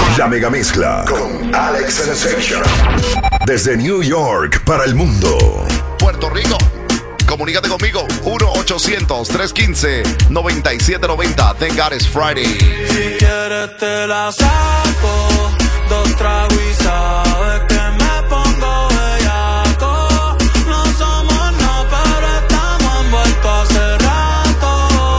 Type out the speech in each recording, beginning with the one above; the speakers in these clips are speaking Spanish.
La Megamezcla con Alex Sensation. Desde New York para el mundo. Puerto Rico. Comunícate conmigo, 1-800-315-9790. Thank God it's Friday. Si quieres te la saco, 2 tragos y sabes que me pongo bellaco. No somos nada, pero estamos envueltos hace rato.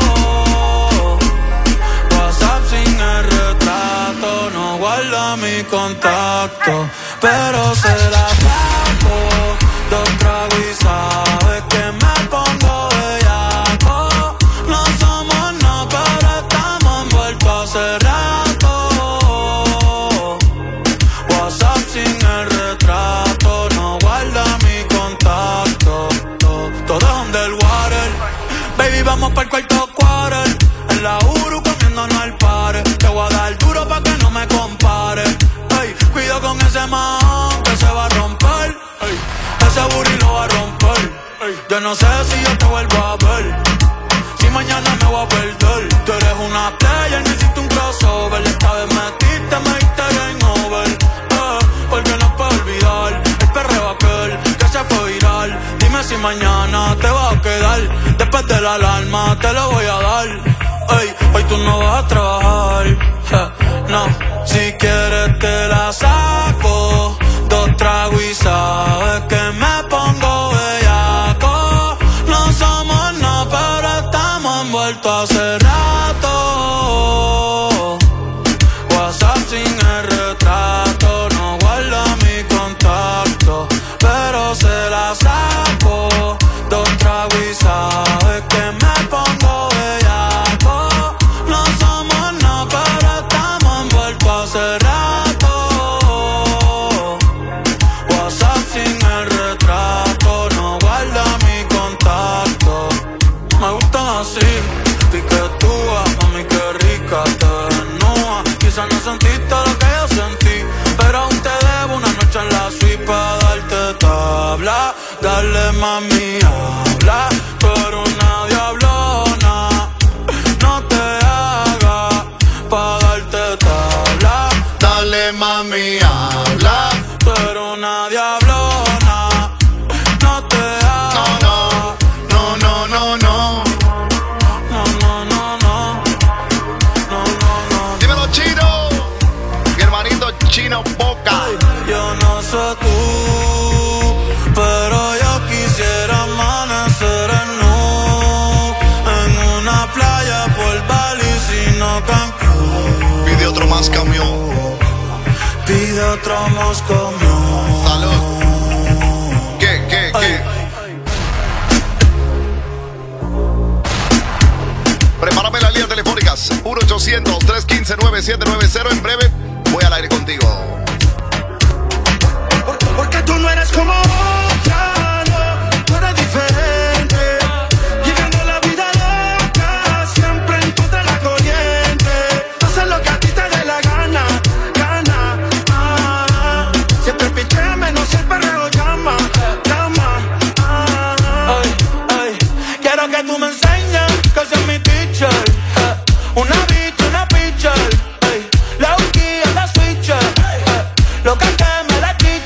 WhatsApp sin el retrato, no guarda mi contacto, pero se la saco, 2 tragos y sabes que me pongo bellaco. No somos nada, pero estamos envueltos hace rato. WhatsApp sin el retrato, no guarda mi contacto. Todo es underwater. Baby, vamos pa'l cuarto quarter. En la Uru comiéndonos al pare. Te voy a dar duro pa' que no me compare. Ey, cuido con ese man que se va a romper. Ey, ese booty lo va a romper. Ey, yo no sé si yo te vuelvo a ver. Si mañana me voy a perder. Tú eres una player, me hiciste un crossover. Esta vez metiste, me diste game over. Porque no puedo olvidar el perreo aquel que se fue viral. Dime si mañana te vas a quedar. Después de la alarma te lo voy a dar. Ey, hoy tú no vas a trabajar. No, si quieres te la saco, 2 tragos y sabes que me pongo bellaco. No somos nada, pero estamos envueltos hace rato. WhatsApp sin el retrato, no guarda mi contacto, pero se la saco, 2 tragos y sabes que me pongo bellaco. No somos nada, pero estamos envueltos hace rato. WhatsApp sin el retrato, no guarda mi contacto. Me gustan así, piquetúa, mami qué rica te desnuda. Quizás no sentiste lo que yo sentí, pero aún te debo una noche en la suite para darte tabla. Dale mami, habla, tú eres una diablona. No te hagas pa' darte tabla. Dale mami, habla, tú eres una diablona. No te hagas. No, no, no, no, no. No, no, no, no. No, no, no. Dímelo, Chino. Mi hermanito Chino Boca. Yo no sé tú, pero yo quisiera amanecer en nu, en una playa por Bali, sino Cancún. Pide otro más camión. Pide otro Moscow. Salud. ¿Qué? Prepárame las líneas telefónicas. 1-800-315-9790. En breve voy al aire contigo. Porque tú no eres como otra, no, tú eres diferente. Viviendo la vida loca, siempre en contra de la corriente. Haces lo que a ti te dé la gana. Siempre pichame, no sé el perreo llama. Quiero que tú me enseñes que soy mi teacher. Una bitch, una pitcher. La Uki en la switcher. Lo que me la quit.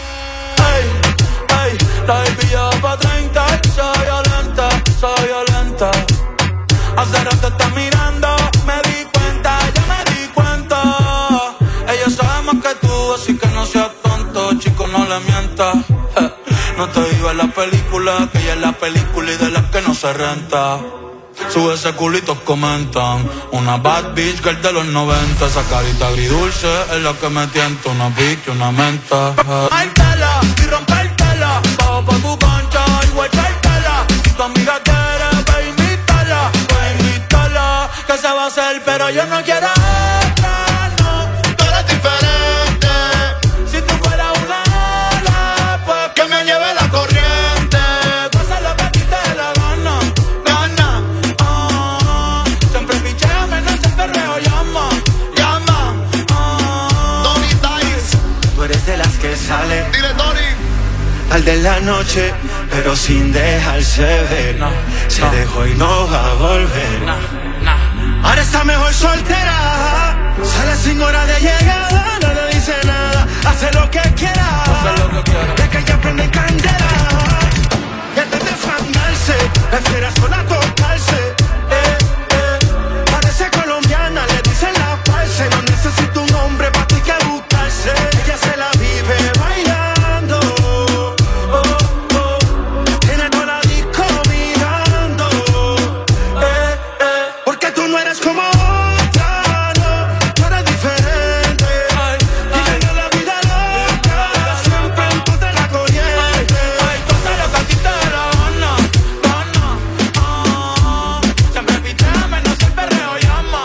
La baby ya pa' 30. Soy violenta. Hace rato está mirando, me di cuenta. Ella sabe más que tú, así que no seas tonto, chico, no le mientas. No te digo en la película, que ella es la película y de las que no se renta. Sube ese culito, comentan. Una bad bitch girl de los 90. Esa carita agridulce es la que me tienta. Una bitch, una menta. Rompértela y rompértela. Bajo pa' tu cancha y huechártela. Si tu amiga quiere, ve invitarla. Que se va a hacer, pero yo no quiero otra, no. Tú eres diferente. Si tú fueras una ala, pues que me lleve la corriente. Pasa lo que a ti te dé la gana. Siempre picheame, no sé perreo, llama. Tony Dice. Tú eres de las que sale Dile, Tony. al de la noche, pero sin dejarse ver. Se dejó y no va a volver. Ahora está mejor soltera, sale sin hora de llegada. que quieras, de que ella prende candela. Y antes de fandarse, prefieras sola tocarse. Parece colombiana, le dicen la parce. No necesito un hombre para ti que buscarse. Ella se la vive bailando. Tiene toda la disco mirando. Porque tú no eres como otra, no. Tú eres diferente. Viviendo la vida loca, siempre en contra de la corriente. Tú haces lo que a ti te dé la gana. Siempre pitea menos el perreo llama.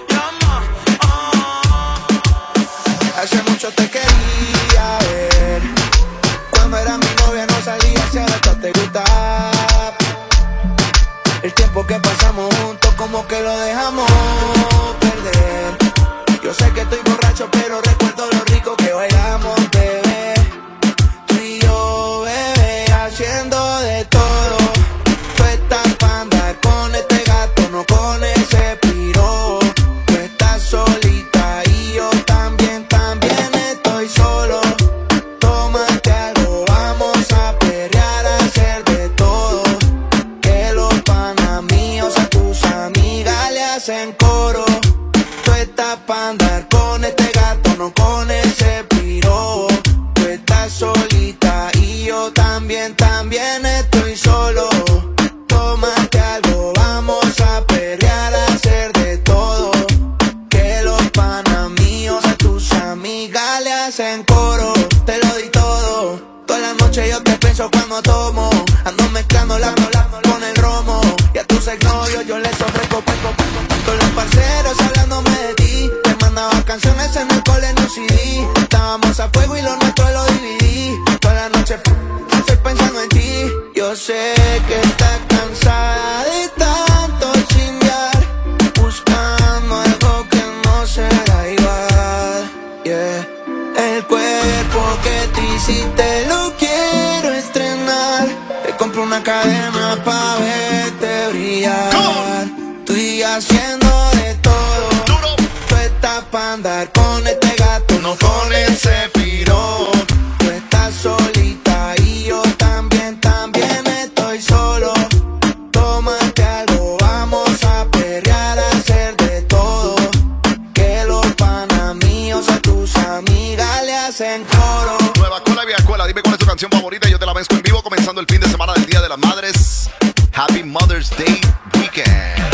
Hace mucho te quería ver. Cuando era mi novia no salía, si ahora todo te gusta. El tiempo que pasamos juntos como que lo dejamos perder. Yo sé que estoy borracho pero recuerdo lo rico que bailamos, bebé. Tú y yo, bebé, haciendo de todo. Tú estás pa' andar con este gato, no con ese piro. Tú estás solita y yo también estoy solo. Tómate algo, vamos a perrear, a hacer de todo. Que los panas míos a tus amigas le hacen coro. Tú estás pa' andar con este gato, no con ese piro. Tú estás solita y yo también estoy solo. Tómate algo, vamos a perrear, a hacer de todo. Que los panas míos a tus amigas le hacen coro. Te lo di todo. Toda la noche yo te pienso cuando tomo. Ando mezclando la con el romo. Y a tus exnovios yo les ofrezco peco. Con los parceros hablándome de ti. Te mandaba canciones en el cole en un CD. Estábamos a fuego y lo nuestro lo dividí. Toda la noche estoy pensando en ti. Yo sé que estás cansada de tanto chingar, buscando algo que no será igual. Yeah. El cuerpo que te hiciste lo quiero estrenar. Te compro una cadena pa' verte brillar. Tú y haciendo de todo. Tú estás pa' andar con este gato, no con ese piro. Tú estás solita y yo también estoy solo. Tómate algo, vamos a perrear, a hacer de todo. Que los panas míos a tus amigas le hacen coro. Nueva escuela, vieja escuela, dime cuál es tu canción favorita. Yo te la mezclo en vivo, comenzando el fin de semana del Día de las Madres. Happy Mother's Day Weekend.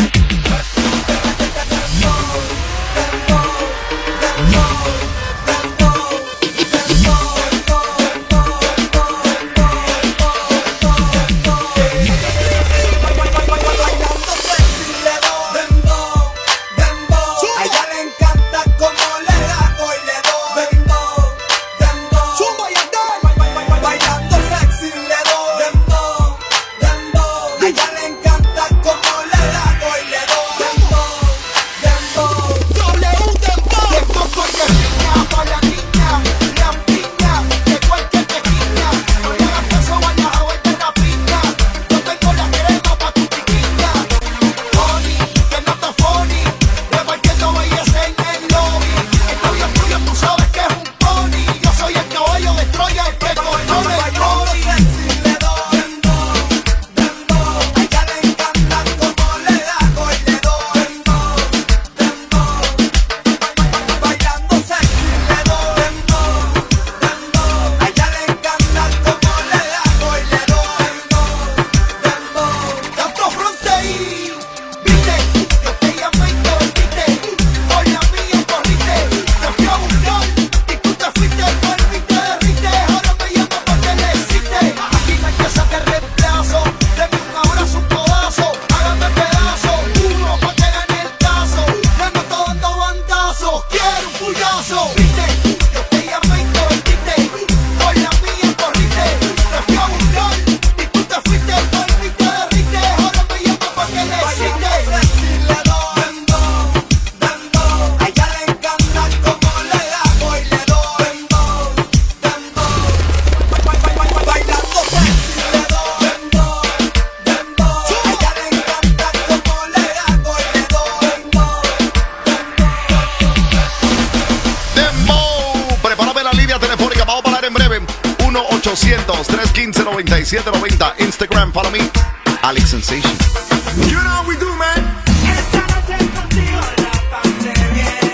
1-800-315-9790. Instagram, follow me, Alex Sensation. You know we do, man. Esta noche contigo la pasé bien.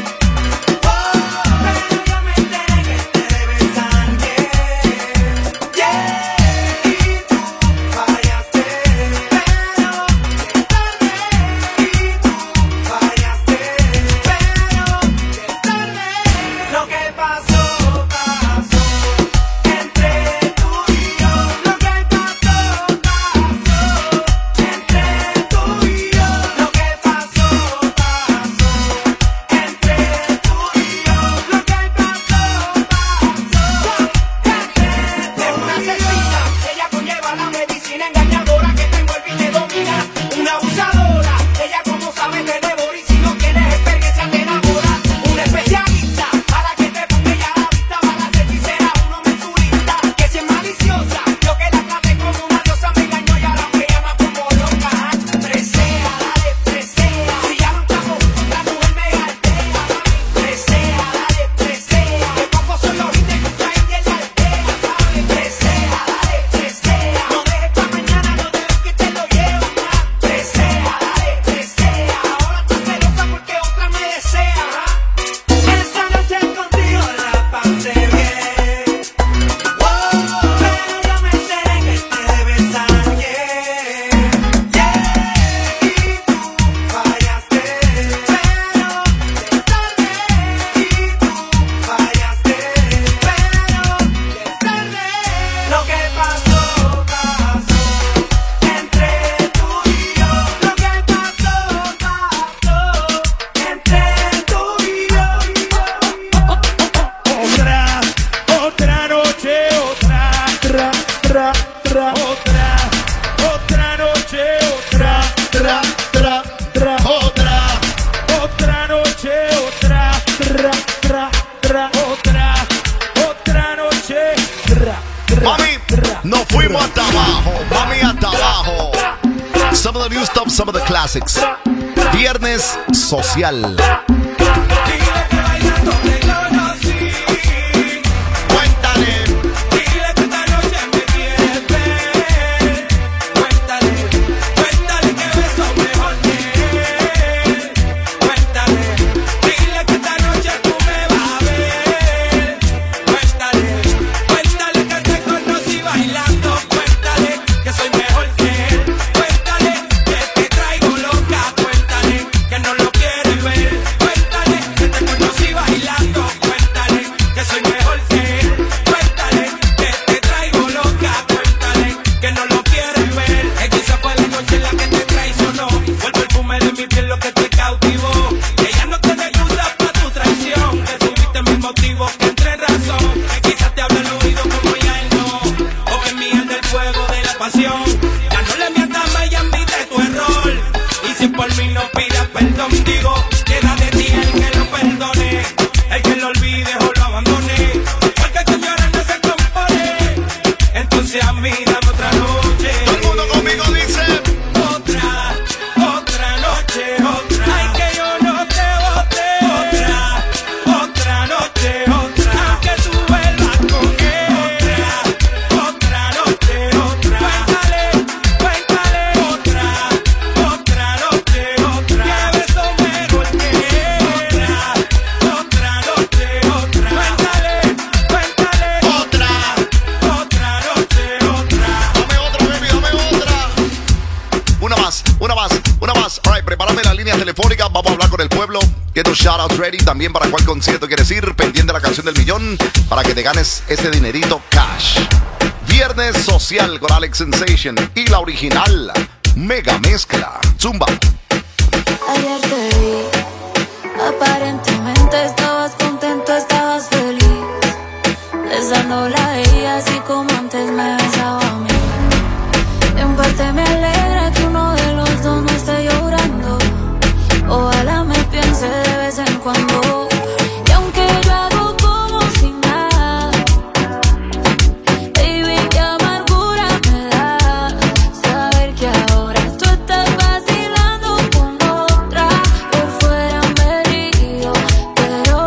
Pero yo me enteré que te debes a alguien. Yeah. Y tú fallaste. Pero es tarde. Y tú fallaste. Pero es tarde. Lo que pasó, pasó. Entre tú y yo. Lo que pasó, pasó. Entre tú y yo. Lo que pasó, pasó. Entre tú y yo. Lo que pasó, pasó. Es una asesina, ella conlleva la medicina engañadora que te envuelve y te domina. Una abusadora, ella como sabe te devora y si no tienes experiencia te enamora. Una especialista, para que te ponga ella la vista, para ser hechicera, uno mensurista. Que si es maliciosa, yo que la traté como una diosa me engañó y ahora me llama como loca. Presea, dale, presea. Si ya no estamos juntos, la mujer me galtea. Presea, dale, presea. Que pocos son los hits que traen y ella aldea, ¿sabes? Presea, dale, presea. No dejes pa' mañana, no dejes que te lo lleven más. Presea, dale, presea. Ahora estás celosa porque otra me desea. Esta noche contigo la pasé bien. Pero yo me enteré que te debes a alguien. Yeah. Y tú fallaste. Pero es tarde. Y tú fallaste. Pero es tarde. Lo que pasó, pasó. Entre tú y yo. Lo que pasó, pasó. Entre tú y yo. Otra noche, otra noche, otra noche, otra noche. Mami, nos fuimos hasta abajo. Mami, hasta abajo. Some of the new stuff, some of the classics. Viernes social. Dile que bailando te conocí. Cuéntale. Dile que esta noche me quieres ver. Cuéntale, cuéntale que beso mejor que él. Cuéntale, dile que esta noche tú me vas a ver. Cuéntale, cuéntale que te conocí bailando. Cuéntale que soy mejor que él. Cuéntale que te traigo loca. Cuéntale que no lo quieres ver. Cuéntale que te conocí bailando. Cuéntale que soy mejor que él. Cuéntale que te traigo loca. Cuéntale que no lo quieres ver. Es que esa fue la noche en la que te traicionó. Fue el perfume de mi piel lo que te cautivó. Ella no te excusa para tu traición. Que tuviste mis motivos que entre razón. Que quizás te hable al oído como ya él no. O que mía del fuego de la pasión. Ya no le mientas más y admite tu error. Y si por mí no pidas perdón, digo, queda de ti el que lo perdone. El que lo olvide o lo abandone. Porque con llorar no se compone. Entonces a mí dame otra noche. Todo el mundo conmigo dice. Otra noche, otra. Ay, que yo no te bote. Otra noche, otra. Aunque tú vuelvas con él. Otra noche, otra. Cuéntale, cuéntale. Otra noche, otra. Que beso mejor que él. Otra noche, otra. Cuéntale, cuéntale. Otra. Otra noche, otra. Dame otra, baby, dame otra. Una más. Alright, prepárame las líneas telefónicas. Vamos a hablar con el pueblo. Get those shoutouts ready. También para cuál concierto quieres ir. Pendiente de la canción del millón. Para que te ganes ese dinerito cash. Viernes social con Alex Sensation. Y la original. Mega mezcla. Zumba. Ayer te vi, aparentemente estabas contento, estabas feliz, besándola a ella así como antes me besaba a mí. En parte me alegra que uno de los dos no esté llorando. Ojalá me piense de vez en cuando. Y aunque yo hago como si nada, baby, qué amargura me da saber que ahora tú estás vacilando con otra. Por fuera me río, pero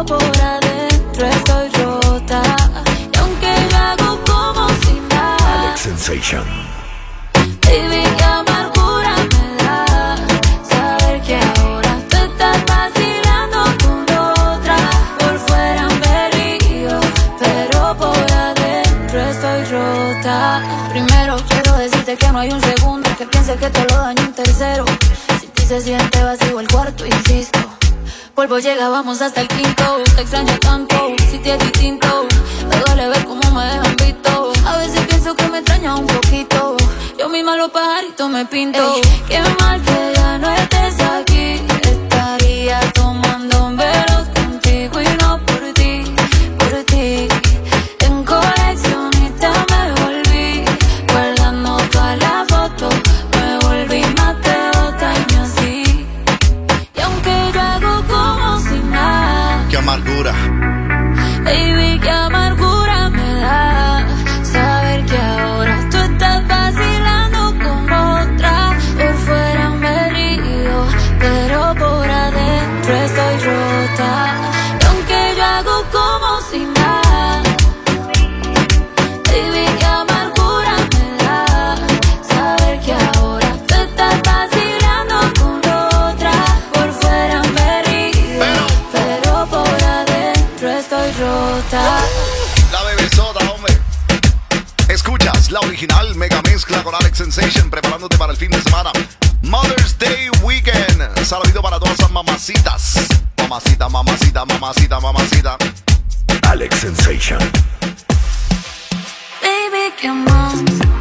Sensation. Baby, qué amargura me da saber que ahora tú estás vacilando con otra. Por fuera me río, pero por adentro estoy rota. Primero quiero decirte que no hay un segundo que piense que te lo daño un tercero. Si ti se siente vacío el cuarto, insisto. Polvo llega, vamos hasta el quinto. Te extraño tanto, si te es distinto. Me duele ver cómo me dejan visto. A veces pienso que me extraña un poquito. Yo misma los pajaritos me pinto. Ey, qué mal que ya no estés aquí. Estaría tomando velos contigo y no por ti, por ti. En coleccionista me volví, guardando todas las fotos. Me volví más de otaño así. Y aunque yo hago como si nada. Qué amargura. Baby, qué amargura me da saber que ahora tú estás vacilando con otra. Por fuera me río, pero por adentro estoy rota. Y aunque yo hago como si nada, baby, qué amargura me da saber que ahora tú estás vacilando con otra. Por fuera me río, pero por adentro estoy rota. La bebesota, hombre. Escuchas la original mega mezcla con Alex Sensation, preparándote para el fin de semana. Mother's Day Weekend. Saludo para todas esas mamacitas. Mamacita, mamacita, mamacita, mamacita. Alex Sensation. Baby, ¿qué más?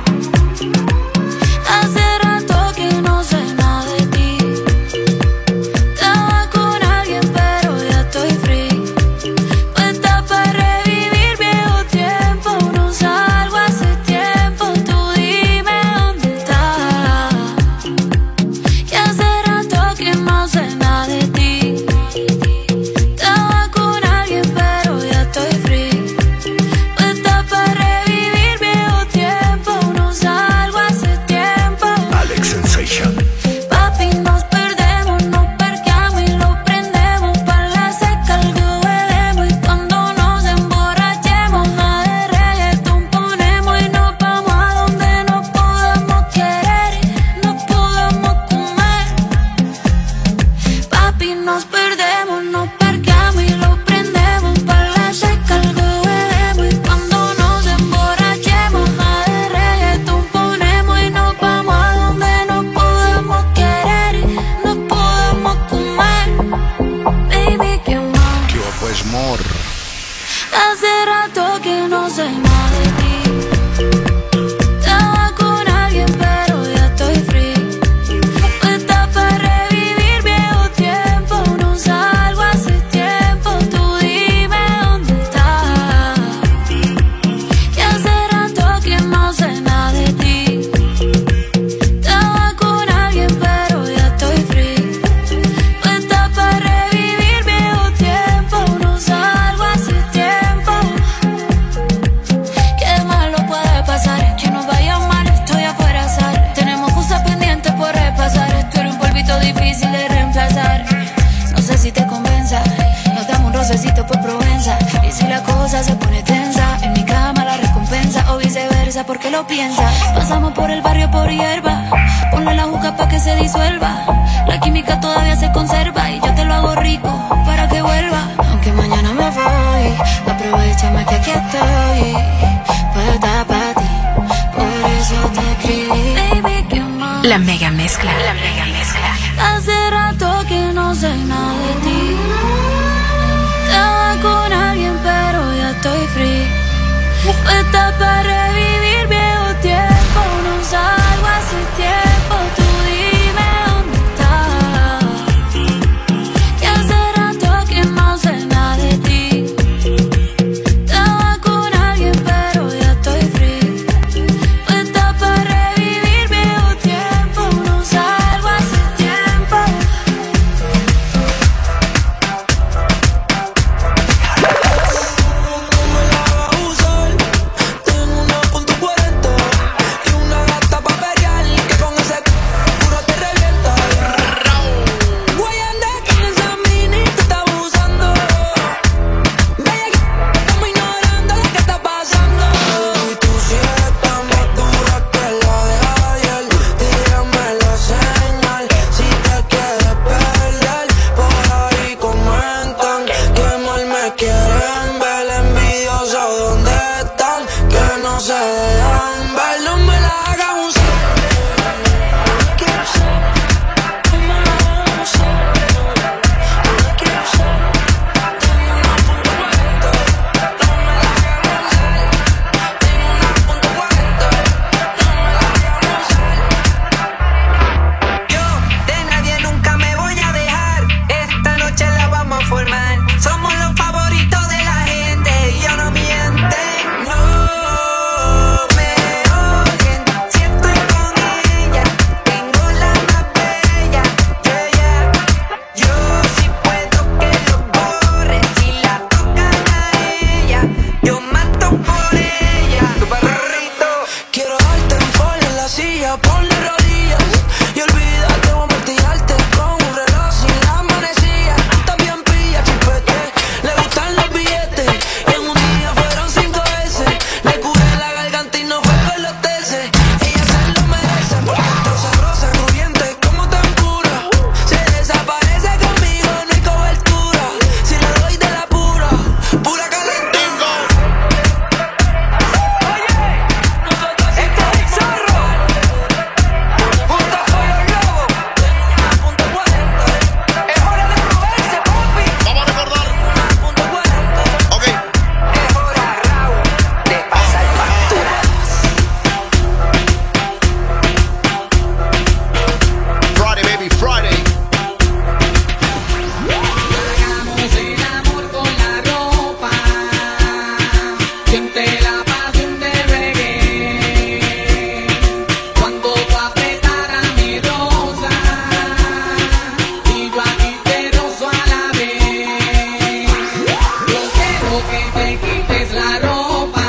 Hace rato que no sé nada de ti. Estaba con alguien pero ya estoy free. Puesta para revivir viejo tiempo. No salgo hace tiempo. Tú dime dónde estás. Que hace rato que no sé nada de ti. Estaba con alguien pero ya estoy free. Puesta para revivir viejo tiempo. No salgo hace tiempo. Alex Sensation. Papi, nos perdemos, nos parqueamos y lo prendemos. Pa' la seca algo bebemos. Y cuando nos emborrachemos, nada de reggaetón ponemos. Y nos vamos a donde nos podamos querer, nos podamos comer. Papi, nos perdemos, nos parqueamos y lo prendemos. Pa' la seca algo bebemos. Y cuando nos emborrachemos, nada de reggaetón ponemos. Y nos vamos a donde nos podamos querer, nos podamos comer. Baby, ¿qué más? Tío, pues, mor. Hace rato que no sé nada de ti. Estaba con alguien pero ya estoy free. Puesta para revivir viejo tiempo. No salgo hace tiempo. Tú dime dónde estás. Que hace rato que no sé nada de ti. Estaba con alguien pero ya estoy free. Puesta para revivir viejo tiempo. No salgo hace tiempo. Qué malo puede pasar, que nos vaya mal, estoy afuera azar. Tenemos cosas pendientes por repasar. Esto era un polvito difícil de reemplazar. No sé si te convenza, nos damos un rocecito por Provenza. Y si la cosa se pone tensa, en mi cama la recompensa. O viceversa, porque lo piensa. Pasamos por el barrio por hierba. Ponle la juca pa' que se disuelva. La química todavía se conserva. Y yo te lo hago rico para que vuelva. Aunque mañana me voy, aprovechame que aquí estoy. Puesta pa' ti, por eso te escribí. Baby, ¿qué más? La mega mezcla. La mega mezcla. Hace rato que no sé nada de ti. Estaba con alguien pero ya estoy free. Puesta para revivir viejo tiempo. No salgo hace tiempo. Tú dime dónde estás. Que hace rato que no sé nada de ti. Estaba con alguien pero ya estoy free. Puesta para revivir viejo tiempo. No salgo hace tiempo. dejan ver, envidiosos, ¿dónde están? Que no se dejan ver, no me la hagan usar. Somos los favoritos de la gente y yo no miente. No me odien si estoy con ella. Tengo la más bella, yeah, yeah. Yo sí puedo que lo borren si la tocan a ella. Yo mato por ella. Tu perrito. Quiero darte en fall en la silla, ponle rodillas y olvídate, voy a martillarte con un reloj sin la manecilla. Está bien pilla, chipete, le gustan los billetes y en un día fueron 5 veces. Le curé la garganta y no fue con los teces. Ella se lo merece porque está sabrosa, crujiente como tempura. Se desaparece conmigo, no hay cobertura. Si le doy de la pura, pura calentura. Este es el zorro. Junto con los lobos. Es hora de moverse, papi. Vamos a recordar. Ok. Es hora, Raúl, de pasar factura. Friday, baby, Friday. Hagamos el amor con la ropa. Siente la pasión del reggae. Cuando tú apretaras mi rosa y yo a ti te rozo a la vez. Yo quiero que te quites la ropa,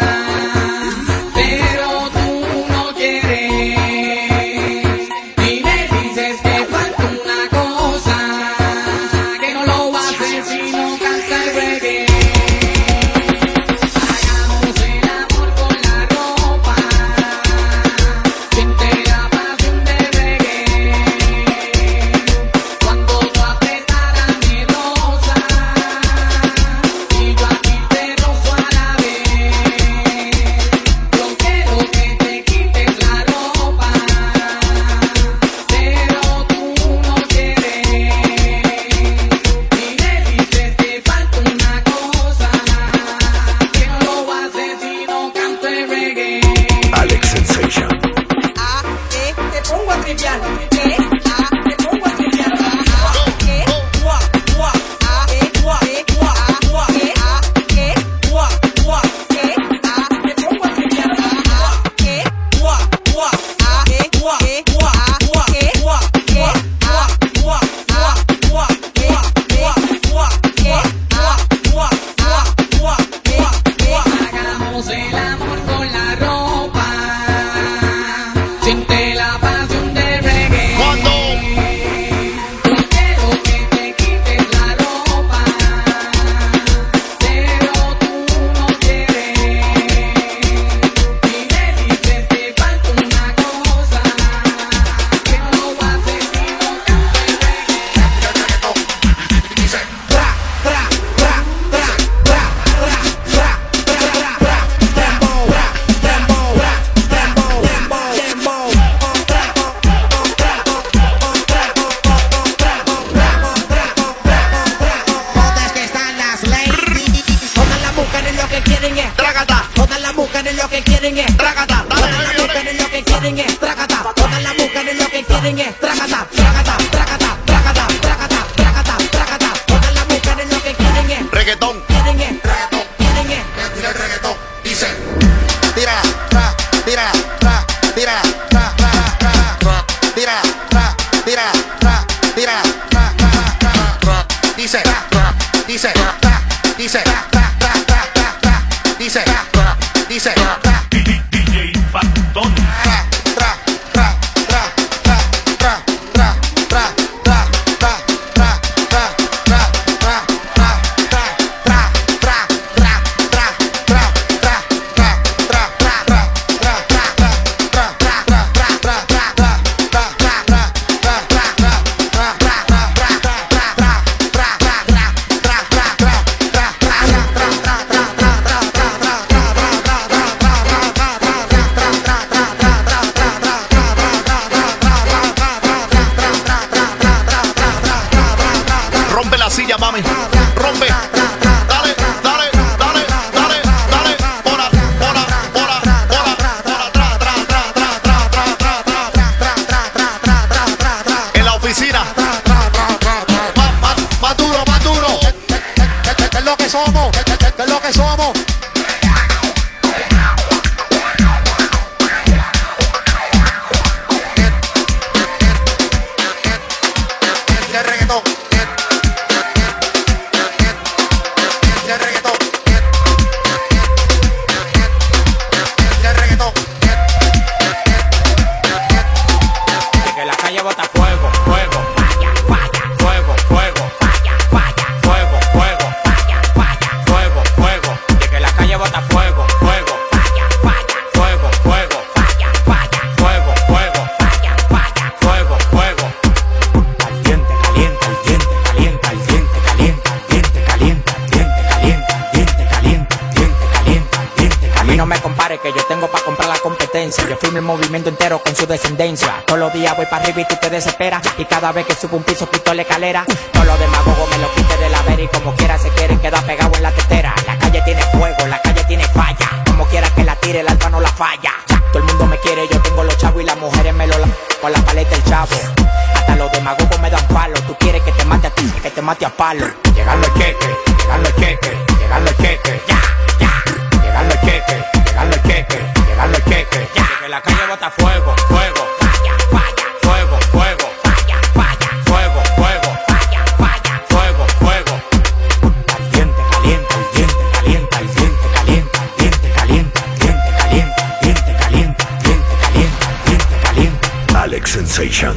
pero tú no quieres. Y me dices que falta una cosa, que no lo haces si no canta el reggae. Hagamos el amor con la ropa, siente la pasión del reggae. Cuando tú apretaras mi rosa y yo a ti te rozo a la vez. Yo quiero que te quites la ropa, pero tú no quieres. Y me dices que falta una cosa, que no lo haces si no canto el reggae. Alex Sensation. Te pongo a triviar. Te pongo a triviar. Hagamos el amor con la ropa, siente la pasión del reggae. ¿Cuándo? Yo quiero que te quites la ropa, pero tú no quieres. Y me dices que falta una cosa, que no lo haces si no canto el reggae. Dice. Todas que están las ladies. Todas las mujeres lo que quieren es Trágata. Todas las mujeres lo que quieren es Trágata. Todas Dale, las baby, dale. mujeres lo que quieren es trácata. Todas las mujeres lo que quieren es trácata, trácata, trácata, trácata, trácata, trácata, trácata. Todas las mujeres lo que quieren es Reggaetón. quieren es quieren es. Tira el reggaetón. Dice. Tira, tra, tira, tra, tira, tra, tra, tra, tra. Tira, tra, tira, tra, tira, tra, tra, tra, tra. Dice, tra, dice, tra, dice, tra, tra, tra, tra, tra. Dice, tra, dice, tra. DJ Factón. Tra, tra, tra, tra, tra, tra, tra, tra, tra, tra, tra, tra, tra, tra, tra, tra, tra, tra, tra, somos? ¿Qué es lo que somos? Yo firmo el movimiento entero con su descendencia. Todos los días voy para arriba y tú te desesperas. Y cada vez que subo un piso quito la escalera. Todos los demagogos me lo quite de la vera. Y como quiera se quieren quedar pegados en la tetera. La calle tiene fuego, la calle tiene falla. Como quiera que la tire, el alfa no la falla. Todo el mundo me quiere, yo tengo los chavos. Y las mujeres me lo con la paleta el chavo. Hasta los demagogos me dan palo. Tú quieres que te mate a ti, que te mate a palo. Llegando el cheque, llegando el cheque, llegando el cheque. Ya, ya. Llegando el cheque, llegando el cheque, llegando el cheque. Ya. Que la calle bota fuego, fuego, falla, falla, fuego, fuego, falla, falla, fuego, fuego, falla, falla, fuego, fuego. Caliente, caliente, caliente, caliente, caliente, caliente, caliente, caliente, caliente, caliente, caliente, caliente, caliente, caliente. Alex Sensation.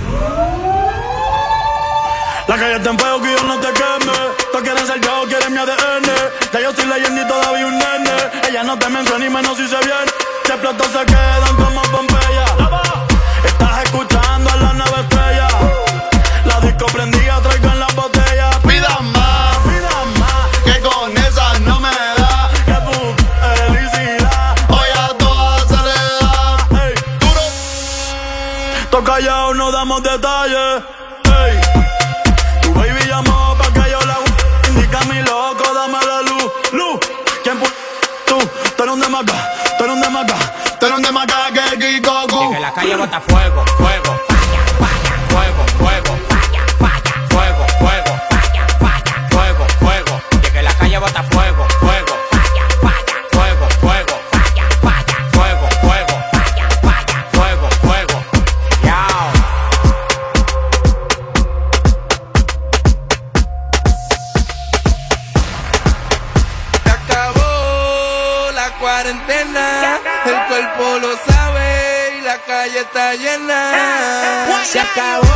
La calle está en fuego que yo no te queme. Tú quieres ser yo, quieres mi ADN. Ya yo soy leyenda y todavía un nene. Ella no te menciona ni menos si se viene. Si exploto se quedan como Pompeya. Estás escuchando a la nave estrella. La disco prendida, traigo en las botellas. Pida más, que con esa no me da. Que tu felicidad Hoy a todas se le da. ey, duro. to callado, no damos detalles. Ey, tu baby llamó pa' que yo la indica mi loco, dame la luz. Luz, ¿quién tú? Tú eres un demaca, tú eres un demaca. Tú eres un demaca que Kikoku. Que la calle bota fuego, fuego, falla, falla, fuego, fuego, falla, falla, fuego, fuego, falla, falla, fuego, fuego. Que la calle bota fuego, fuego, falla, falla, fuego, fuego, falla, falla, fuego, fuego, falla, falla, fuego, fuego. Yao. Se acabó la cuarentena, el cuerpo lo sabe y la calle está llena. Se acabó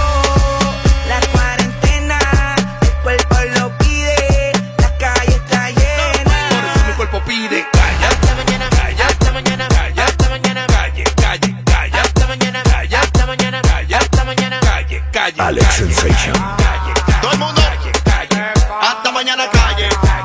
la cuarentena, el cuerpo lo pide, la calle está llena. Por eso mi cuerpo pide calle. Hasta mañana, calle. Hasta mañana, calle. Hasta mañana, calle, calle, calle. Hasta mañana, calle. Hasta mañana, calle. Hasta mañana, calle, calle. Alex Sensation. Calle, calle. Todo el mundo. Calle, calle. Hasta mañana, calle.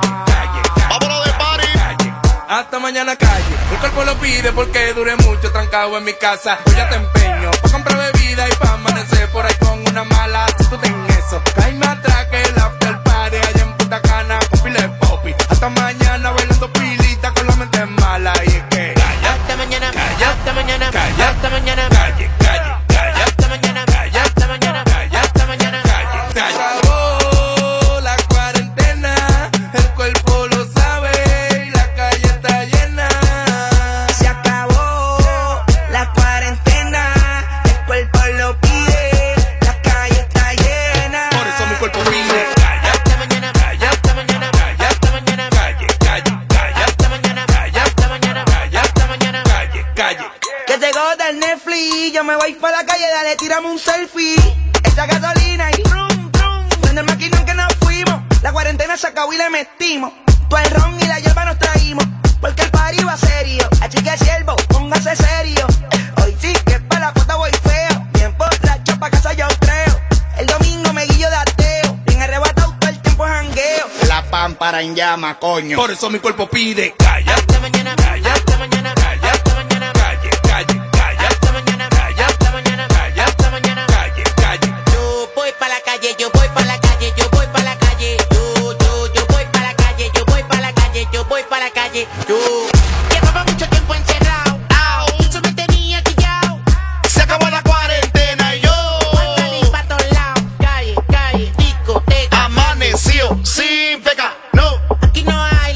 Vámonos de party. Hasta mañana calle, el cuerpo lo pide porque duré mucho trancado en mi casa. Hoy ya te empeño pa' comprar bebida y pa' amanecer por ahí con una mala. Si tú tenés eso, caíme atrás que el after party allá en Punta Cana con pile de popi. Hasta mañana bailando pilita con la mente mala. Y es que calle, hasta mañana, calle, hasta mañana, calle, hasta mañana, calle, calle, calle, hasta mañana, calle, hasta mañana, calle, hasta mañana, calle, calle. Acabó la cuarentena, el cuerpo lo sabe y la calle está llena. Se acabó la cuarentena, el cuerpo lo pide, la calle está llena. Por eso mi cuerpo pide calle. Hasta mañana, calle, hasta mañana, calle, hasta mañana, calle, calle, calle, hasta mañana, calle, hasta mañana, calle, hasta mañana, calle, calle. Que llegó del Netflix, yo me voy pa' la calle, dale, tírame un selfie. Esta gasolina y rum, rum. Prende el maquinón que nos fuimos, la cuarentena se acabó y le metimos. Todo el ron y la hierba nos traímos, porque el party va serio. Así que siervo, póngase serio. Hoy sí que pa' la foto voy feo, bien borracho pa' casa yo creo. El domingo me guillo de ateo, bien arrebatado todo el tiempo jangueo. La pámpara en llama, coño. Por eso mi cuerpo pide calle. Hasta mañana, calle, hasta mañana, calle, hasta mañana, calle, calle, calle, hasta mañana, calle, hasta mañana, calle, hasta mañana, calle, calle. Yo voy pa' la calle, yo voy pa' la calle, yo voy pa' la calle. Yo voy pa' la calle, yo voy pa' la calle, yo voy pa' la calle. Yo llevaba mucho tiempo encerrado, eso me tenía quillao. Se acabó la cuarentena y yo Salí pa' todos lados, calle, calle, discoteca. amaneció sin feca. No. Aquí no hay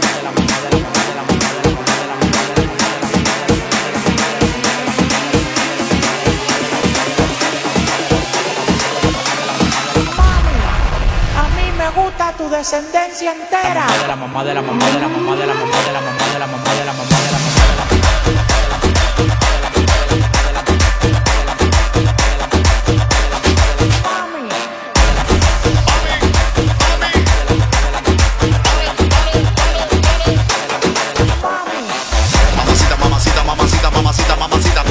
A mí me gusta tu descendencia entera. De la mamá de la mamá de la mamá de la mamá de la mamá de la mamá de la mamá de la mamá. Mamacita, mamacita, mamacita, mamacita, mamacita.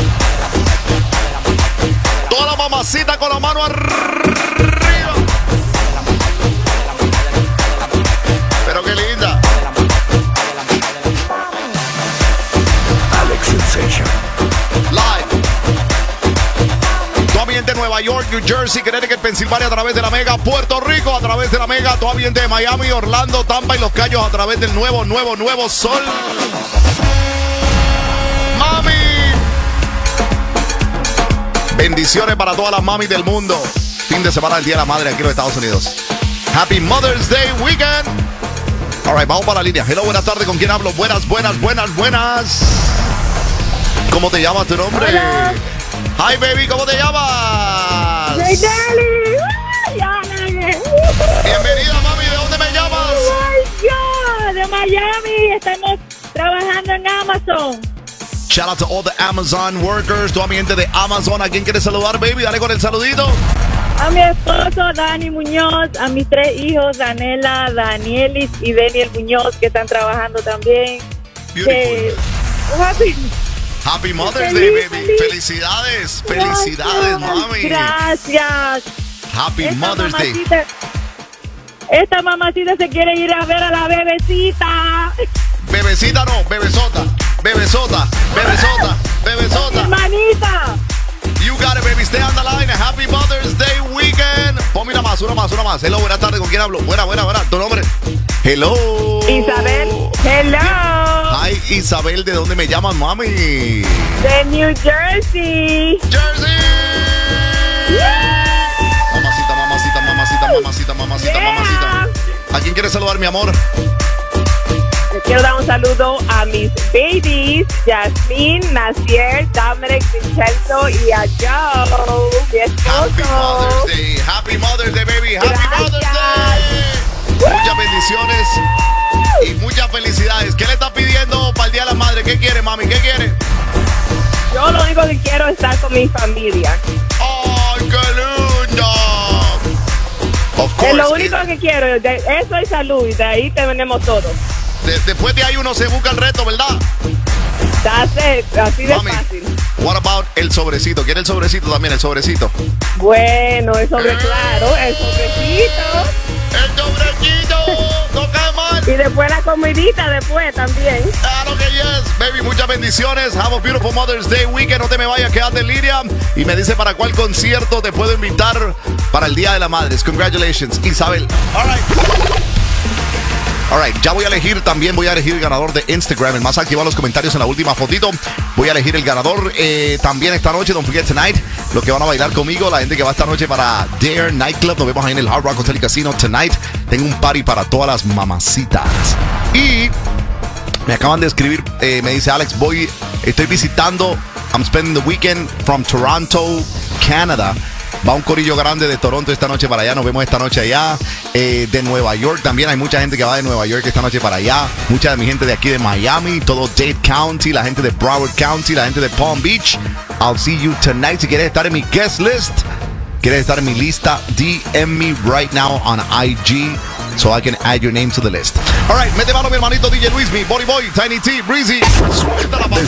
Toda la mamacita con la mano arriba. Pero qué linda. Alex Sensation. Live. Tu ambiente Nueva York, New Jersey, Connecticut, Pensilvania a través de la Mega, Puerto Rico a través de la Mega, tu ambiente de Miami, Orlando, Tampa y Los Cayos a través del nuevo Sol. Mami. Bendiciones para todas las mamis del mundo. Fin de semana del Día de la Madre aquí en los Estados Unidos. Happy Mother's Day Weekend. All right, vamos para la línea. Hello, buenas tardes. ¿Con quién hablo? Buenas. ¿Cómo te llamas? ¿Tu nombre? Hola. Hi, baby. ¿Cómo te llamas? Soy Deli. Bienvenida, mami. ¿De dónde me llamas? Yo, de Miami. Estamos trabajando en Amazon. Shout out to all the Amazon workers. Tu ambiente de Amazon. ¿A quién quieres saludar, baby? Dale con el saludito. A mi esposo, Dani Muñoz. A mis 3 hijos, Danela, Danielis y Daniel Muñoz, que están trabajando también. Beautiful. Happy Mother's Day, baby. Felicidades. Felicidades, mami. Gracias. Happy Mother's Day. Esta mamacita se quiere ir a ver a la bebecita. Bebecita no, bebesota. Bebesota. Hermanita. You got it, baby. Stay on the line. Happy Mother's Day weekend. Ponme una más. Hello, buenas tardes. ¿Con quién hablo? Buena. ¿Tu nombre? Hello. Isabel. Hello. Hi, Isabel. ¿De dónde me llaman, mami? De New Jersey. Mamacita. ¿A quién quieres saludar, mi amor? Le quiero dar un saludo a mis babies, Jasmine, Nacier, Dominic, Vincenzo y a Joe, mi esposo. Happy Mother's Day, baby. Happy Mother's Day. Muchas bendiciones y muchas felicidades. ¿Qué le estás pidiendo para el Día de la Madre? ¿Qué quiere, mami? ¿Qué quiere? Yo lo único que quiero es estar con mi familia. ¡Ay, qué lindo! Of course. Es lo único que quiero. Eso es salud y de ahí tenemos todo. Después de ahí uno se busca el reto, ¿verdad? Así de Mami, fácil. What about el sobrecito? ¿Quiere el sobrecito también? El sobrecito. Bueno, el claro, el sobrecito. ¡El sobrecito! ¡No cae mal! Y después la comidita después también. Claro que yes. Baby, muchas bendiciones. Have a beautiful Mother's Day weekend. No te me vayas, quédate en línea. Y me dice para cuál concierto te puedo invitar para el Día de la Madre. Congratulations, Isabel. All right, ya voy a elegir el ganador de Instagram, el más activo en los comentarios en la última fotito. Voy a elegir el ganador también esta noche, don't forget tonight, los que van a bailar conmigo, la gente que va esta noche para Dare Nightclub, nos vemos ahí en el Hard Rock Hotel y Casino tonight. Tengo un party para todas las mamacitas. Y me acaban de escribir, me dice Alex, estoy visitando, I'm spending the weekend from Toronto, Canada. Va un corillo grande de Toronto esta noche para allá. Nos vemos esta noche allá. De Nueva York también. Hay mucha gente que va de Nueva York esta noche para allá. Mucha de mi gente de aquí de Miami. Todo Dade County. La gente de Broward County. La gente de Palm Beach. I'll see you tonight. Si quieres estar en mi guest list, quieres estar en mi lista, DM me right now on IG so I can add your name to the list. All right, mete mano mi hermanito DJ Luis, mi Body Boy, Tiny T, Breezy. Suelta la